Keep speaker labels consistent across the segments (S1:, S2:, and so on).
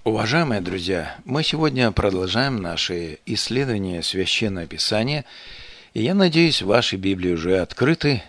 S1: Уважаемые друзья, мы сегодня продолжаем наши исследования Священного Писания, и я надеюсь, ваши Библии уже открыты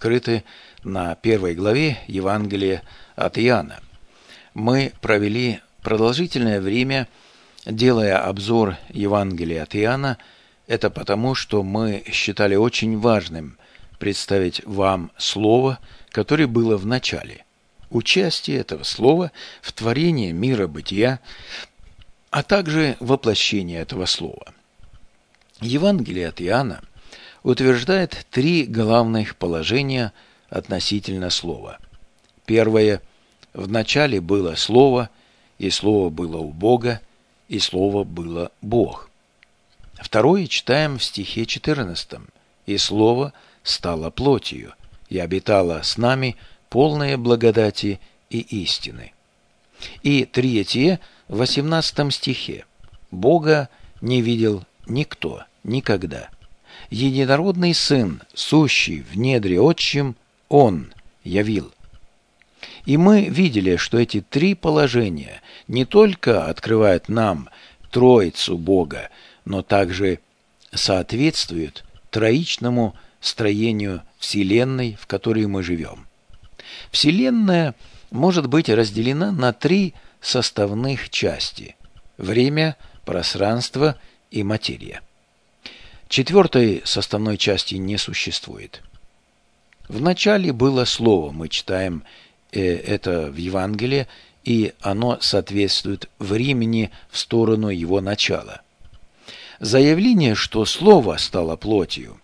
S1: на 1 главе Евангелия от Иоанна. Мы провели продолжительное время, делая обзор Евангелия от Иоанна. Это потому, что мы считали очень важным представить вам слово, которое было в начале. Участие этого слова в творении мира бытия, а также воплощение этого слова. Евангелие от Иоанна утверждает три главных положения относительно слова. Первое. В начале было слово, и слово было у Бога, и слово было Бог. Второе читаем в стихе 14. «И слово стало плотью, и обитало с нами, полное благодати и истины». И третье, в 18 стихе. «Бога не видел никто никогда. Единородный Сын, сущий в недре Отчим, Он явил». И мы видели, что эти три положения не только открывают нам Троицу Бога, но также соответствуют троичному строению Вселенной, в которой мы живем. Вселенная может быть разделена на три составных части – время, пространство и материя. Четвертой составной части не существует. В начале было слово, мы читаем это в Евангелии, и оно соответствует времени в сторону его начала. Заявление, что слово стало плотью,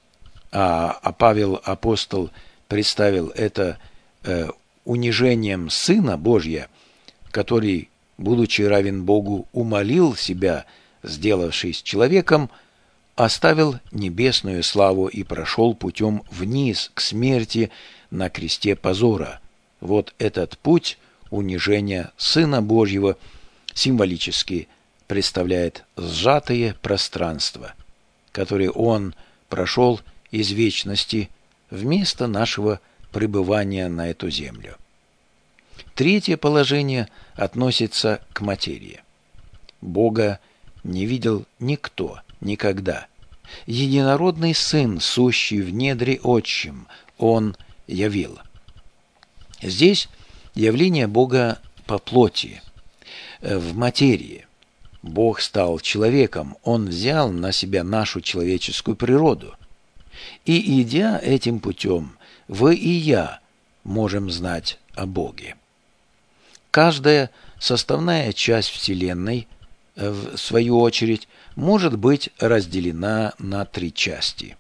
S1: а Павел апостол представил это унижением Сына Божия, который, будучи равен Богу, умолил себя, сделавшись человеком, оставил небесную славу и прошел путем вниз к смерти на кресте позора. Вот этот путь унижения Сына Божьего символически представляет сжатое пространство, которое Он прошел из вечности вместо нашего пребывания на эту землю. Третье положение относится к материи. Бога не видел никто никогда. Единородный Сын, сущий в недре Отчим, Он явил. Здесь явление Бога по плоти, в материи. Бог стал человеком, Он взял на себя нашу человеческую природу. И, идя этим путем, вы и я можем знать о Боге. Каждая составная часть Вселенной, в свою очередь, может быть разделена на три части.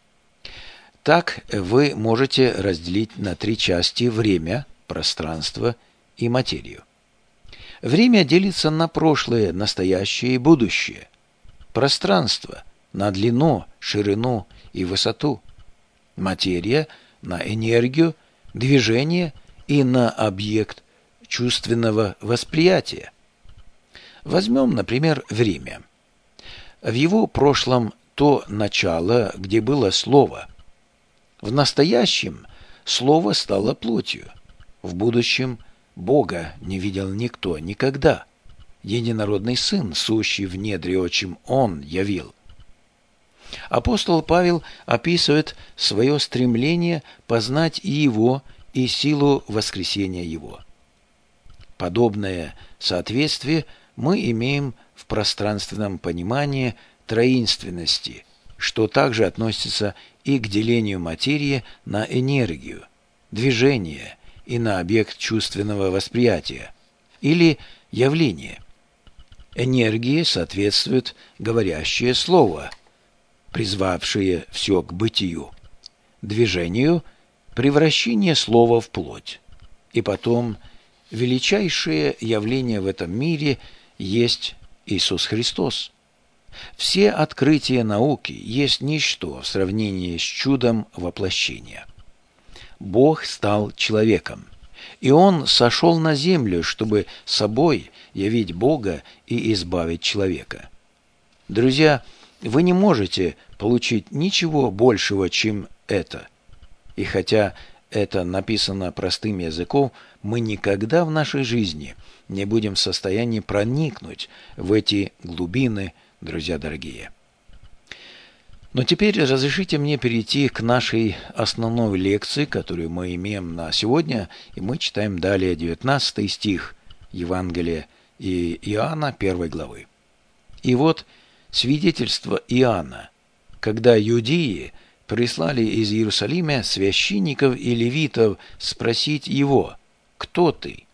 S1: Так вы можете разделить на три части время, пространство и материю. Время делится на прошлое, настоящее и будущее. Пространство – на длину, ширину и высоту. Материя – на энергию, движение и на объект чувственного восприятия. Возьмем, например, время. В его прошлом то начало, где было слово. В настоящем слово стало плотью. В будущем Бога не видел никто никогда. Единородный Сын, сущий в недре Отчим, Он явил. Апостол Павел описывает свое стремление познать и Его, и силу воскресения Его. Подобное соответствие мы имеем в пространственном понимании троинственности, что также относится и к делению материи на энергию, движение и на объект чувственного восприятия, или явление. Энергии соответствует говорящее слово, призвавшее все к бытию, движению – превращение слова в плоть, и потом величайшее явление в этом мире есть Иисус Христос. Все открытия науки есть ничто в сравнении с чудом воплощения. Бог стал человеком, и Он сошел на землю, чтобы собой явить Бога и избавить человека. Друзья, вы не можете получить ничего большего, чем это. И хотя это написано простым языком, мы никогда в нашей жизни не будем в состоянии проникнуть в эти глубины, друзья дорогие. Но теперь разрешите мне перейти к нашей основной лекции, которую мы имеем на сегодня, и мы читаем далее 19 стих Евангелия Иоанна 1 главы. И вот свидетельство Иоанна, когда иудеи прислали из Иерусалима священников и левитов спросить его: «Кто ты?»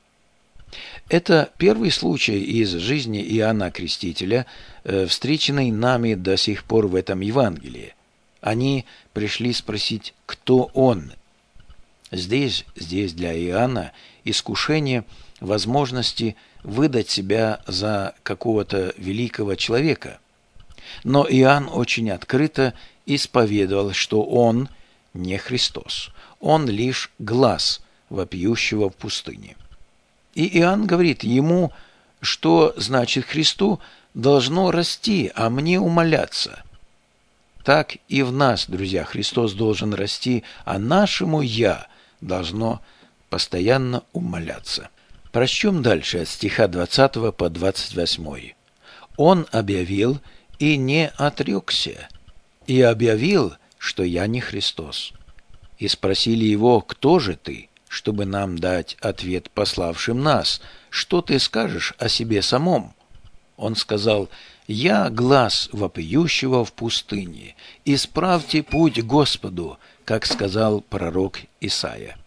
S1: Это первый случай из жизни Иоанна Крестителя, встреченный нами до сих пор в этом Евангелии. Они пришли спросить, кто он. Здесь для Иоанна искушение возможности выдать себя за какого-то великого человека. Но Иоанн очень открыто исповедовал, что он не Христос, он лишь глас вопиющего в пустыне. И Иоанн говорит ему, что значит Христу должно расти, а мне умаляться. Так и в нас, друзья, Христос должен расти, а нашему «я» должно постоянно умаляться. Прочтем дальше от стиха 20 по 28. «Он объявил и не отрекся, и объявил, что я не Христос. И спросили его: кто же ты, чтобы нам дать ответ пославшим нас? Что ты скажешь о себе самом? Он сказал: я глас вопиющего в пустыне, исправьте путь Господу, как сказал пророк Исаия.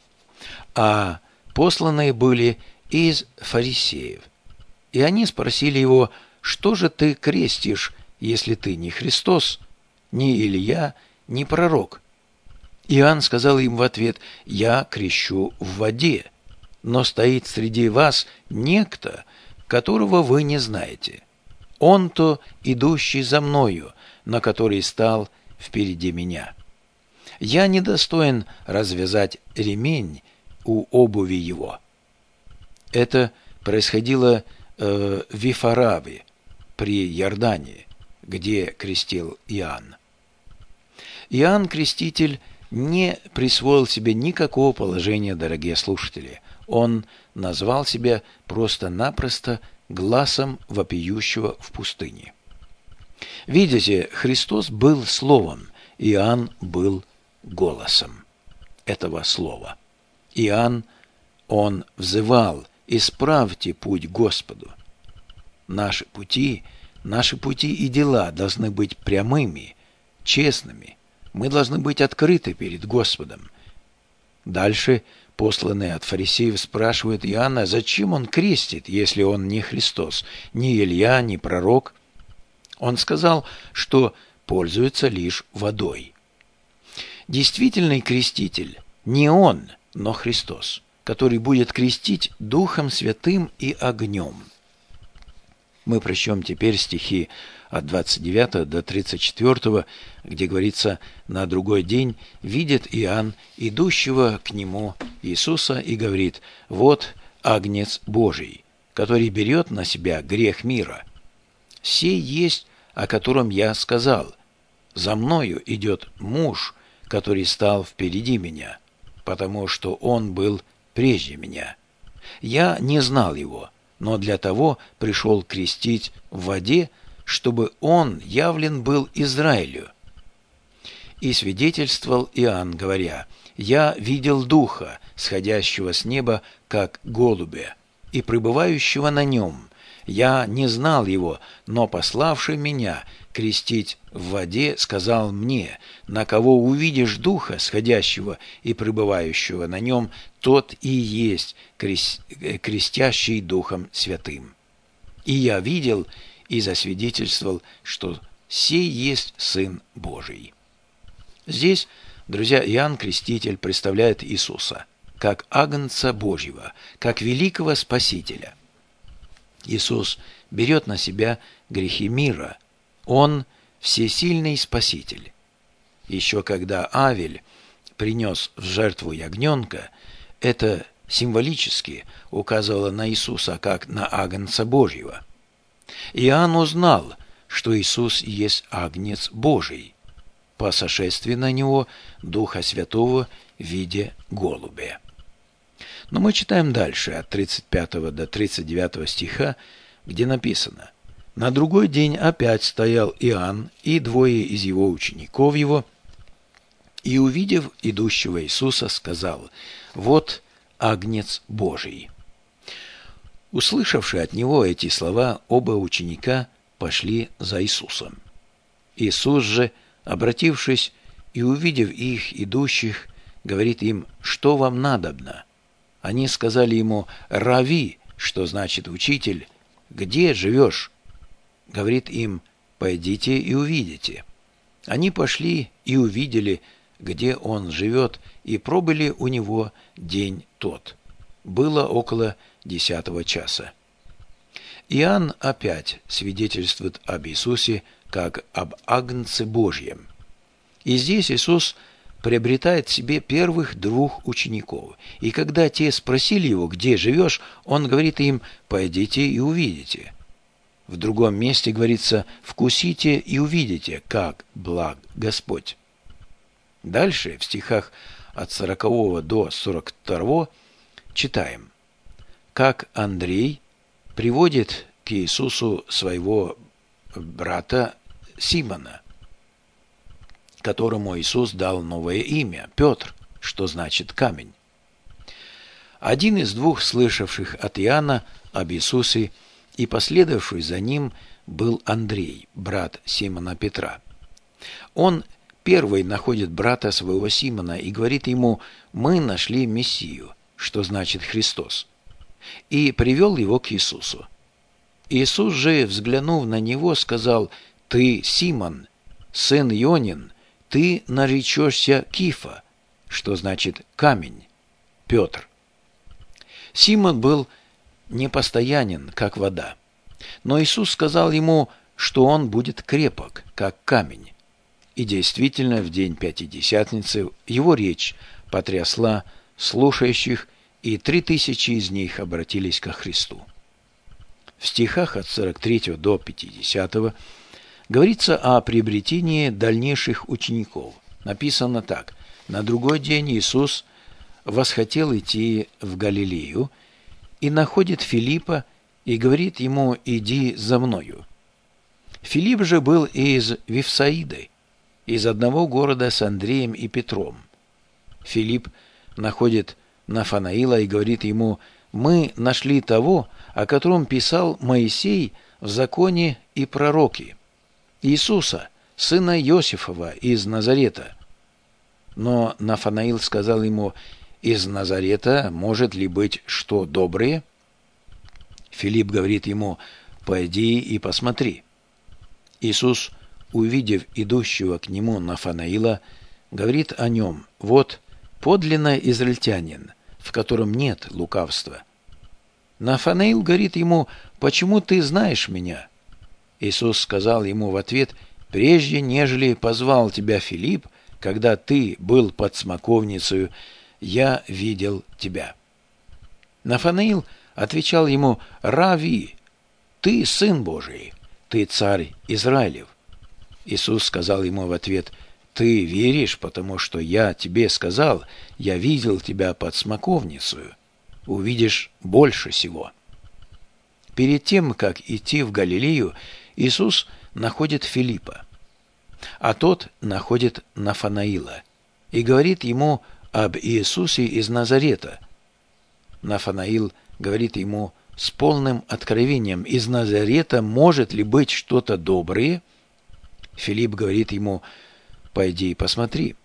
S1: А посланные были из фарисеев. И они спросили его: что же ты крестишь, если ты не Христос, ни Илия, ни пророк? Иоанн сказал им в ответ: я крещу в воде, но стоит среди вас некто, которого вы не знаете. Он-то идущий за мною, на который стал впереди меня. Я недостоин развязать ремень у обуви его». Это происходило в Вифараве при Иордане, где крестил Иоанн. Иоанн Креститель не присвоил себе никакого положения, дорогие слушатели. Он назвал себя просто-напросто гласом вопиющего в пустыне. Видите, Христос был Словом, Иоанн был голосом этого Слова. Иоанн, он взывал: «Исправьте путь Господу». Наши пути и дела должны быть прямыми, честными. Мы должны быть открыты перед Господом. Дальше посланные от фарисеев спрашивают Иоанна, зачем он крестит, если он не Христос, ни Илия, ни пророк. Он сказал, что пользуется лишь водой. Действительный креститель не он, но Христос, который будет крестить Духом Святым и огнем. Мы прочтем теперь стихи от 29 до 34, где говорится: «На другой день видит Иоанн идущего к нему Иисуса и говорит: вот Агнец Божий, который берет на себя грех мира. Сей есть, о котором я сказал: за мною идет муж, который стал впереди меня, потому что он был прежде меня. Я не знал его, но для того пришел крестить в воде, чтобы он явлен был Израилю». И свидетельствовал Иоанн, говоря: «Я видел Духа, сходящего с неба, как голубя, и пребывающего на нем. Я не знал его, но пославший меня крестить в воде сказал мне: на кого увидишь Духа, сходящего и пребывающего на нем, тот и есть крестящий Духом Святым. И я видел и засвидетельствовал, что сей есть Сын Божий». Здесь, друзья, Иоанн Креститель представляет Иисуса как Агнца Божьего, как великого Спасителя. Иисус берет на себя грехи мира. Он всесильный Спаситель. Еще когда Авель принес в жертву ягненка, это символически указывало на Иисуса как на Агнца Божьего. Иоанн узнал, что Иисус есть Агнец Божий. по сошествии на него Духа Святого в виде голубя. Но мы читаем дальше, от 35 до 39 стиха, где написано: «На другой день опять стоял Иоанн и двое из его учеников его, и, увидев идущего Иисуса, сказал: „Вот Агнец Божий“». Услышавши от него эти слова, оба ученика пошли за Иисусом. Иисус же, обратившись и увидев их идущих, говорит им: «Что вам надобно?» Они сказали ему: «Рави», что значит «учитель», «где живешь?» Говорит им: «Пойдите и увидите». Они пошли и увидели, где он живет, и пробыли у него день тот. Было около 10 часа. Иоанн опять свидетельствует об Иисусе как об Агнце Божьем. И здесь Иисус приобретает себе первых двух учеников. И когда те спросили его: «Где живешь?», он говорит им: «Пойдите и увидите». В другом месте говорится: «Вкусите и увидите, как благ Господь». Дальше, в стихах от 40 до 42 читаем, как Андрей приводит к Иисусу своего брата Симона, которому Иисус дал новое имя – Петр, что значит «камень». Один из двух слышавших от Иоанна об Иисусе и последовавший за ним был Андрей, брат Симона Петра. Он первый находит брата своего Симона и говорит ему: «Мы нашли Мессию», что значит «Христос», и привел его к Иисусу. Иисус же, взглянув на него, сказал: «Ты Симон, сын Ионин, ты наречешься Кифа», что значит «камень», Петр. Симон был непостоянен, как вода, но Иисус сказал ему, что он будет крепок, как камень. И действительно, в день Пятидесятницы его речь потрясла слушающих, и 3000 из них обратились ко Христу. В стихах от 43 до 50 говорится о приобретении дальнейших учеников. Написано так: «На другой день Иисус восхотел идти в Галилею и находит Филиппа и говорит ему: „Иди за мною“. Филипп же был из Вифсаиды, из одного города с Андреем и Петром. Филипп находит Нафанаила и говорит ему: «Мы нашли того, о котором писал Моисей в законе и пророки, Иисуса, сына Иосифова из Назарета». Но Нафанаил сказал ему: «Из Назарета может ли быть что доброе?» Филипп говорит ему: «Пойди и посмотри». Иисус, увидев идущего к нему Нафанаила, говорит о нем: «Вот подлинно израильтянин, в котором нет лукавства». Нафанаил говорит ему: «Почему ты знаешь меня?» Иисус сказал ему в ответ: «Прежде, нежели позвал тебя Филипп, когда ты был под смоковницей, я видел тебя». Нафанаил отвечал ему: «Рави, ты Сын Божий, ты Царь Израилев». Иисус сказал ему в ответ: «Ты веришь, потому что я тебе сказал, я видел тебя под смоковницей, увидишь больше сего». Перед тем, как идти в Галилею, Иисус находит Филиппа, а тот находит Нафанаила и говорит ему об Иисусе из Назарета. Нафанаил говорит ему с полным откровением: «Из Назарета может ли быть что-то доброе?» Филипп говорит ему: «Пойди и посмотри».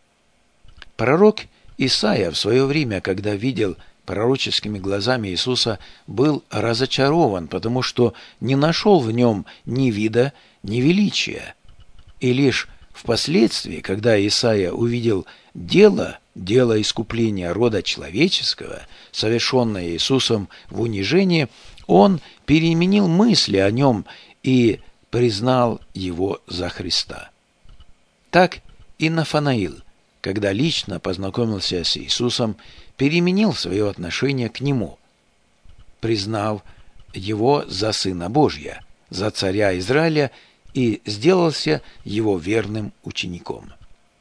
S1: Пророк Исаия в свое время, когда видел пророческими глазами Иисуса, был разочарован, потому что не нашел в нем ни вида, ни величия. И лишь впоследствии, когда Исаия увидел дело искупления рода человеческого, совершенное Иисусом в унижении, он переменил мысли о нем и признал его за Христа. Так и Нафанаил, когда лично познакомился с Иисусом, переменил свое отношение к Нему, признав Его за Сына Божия, за Царя Израиля, и сделался Его верным учеником.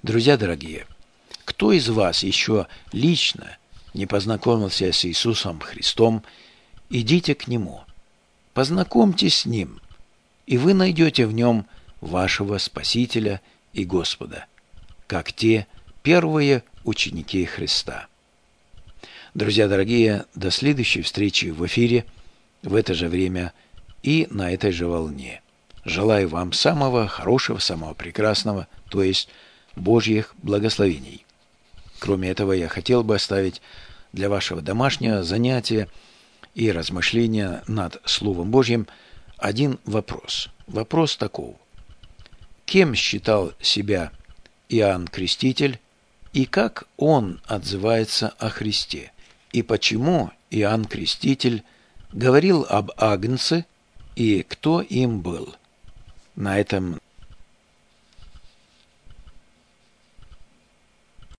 S1: Друзья дорогие, кто из вас еще лично не познакомился с Иисусом Христом, идите к Нему, познакомьтесь с Ним, и вы найдете в Нем вашего Спасителя и Господа, как те первые ученики Христа. Друзья дорогие, до следующей встречи в эфире в это же время и на этой же волне. Желаю вам самого хорошего, самого прекрасного, то есть Божьих благословений. Кроме этого, я хотел бы оставить для вашего домашнего занятия и размышления над Словом Божьим один вопрос. Вопрос таков. Кем считал себя Иоанн Креститель и как он отзывается о Христе? И почему Иоанн Креститель говорил об Агнце и кто им был? На этом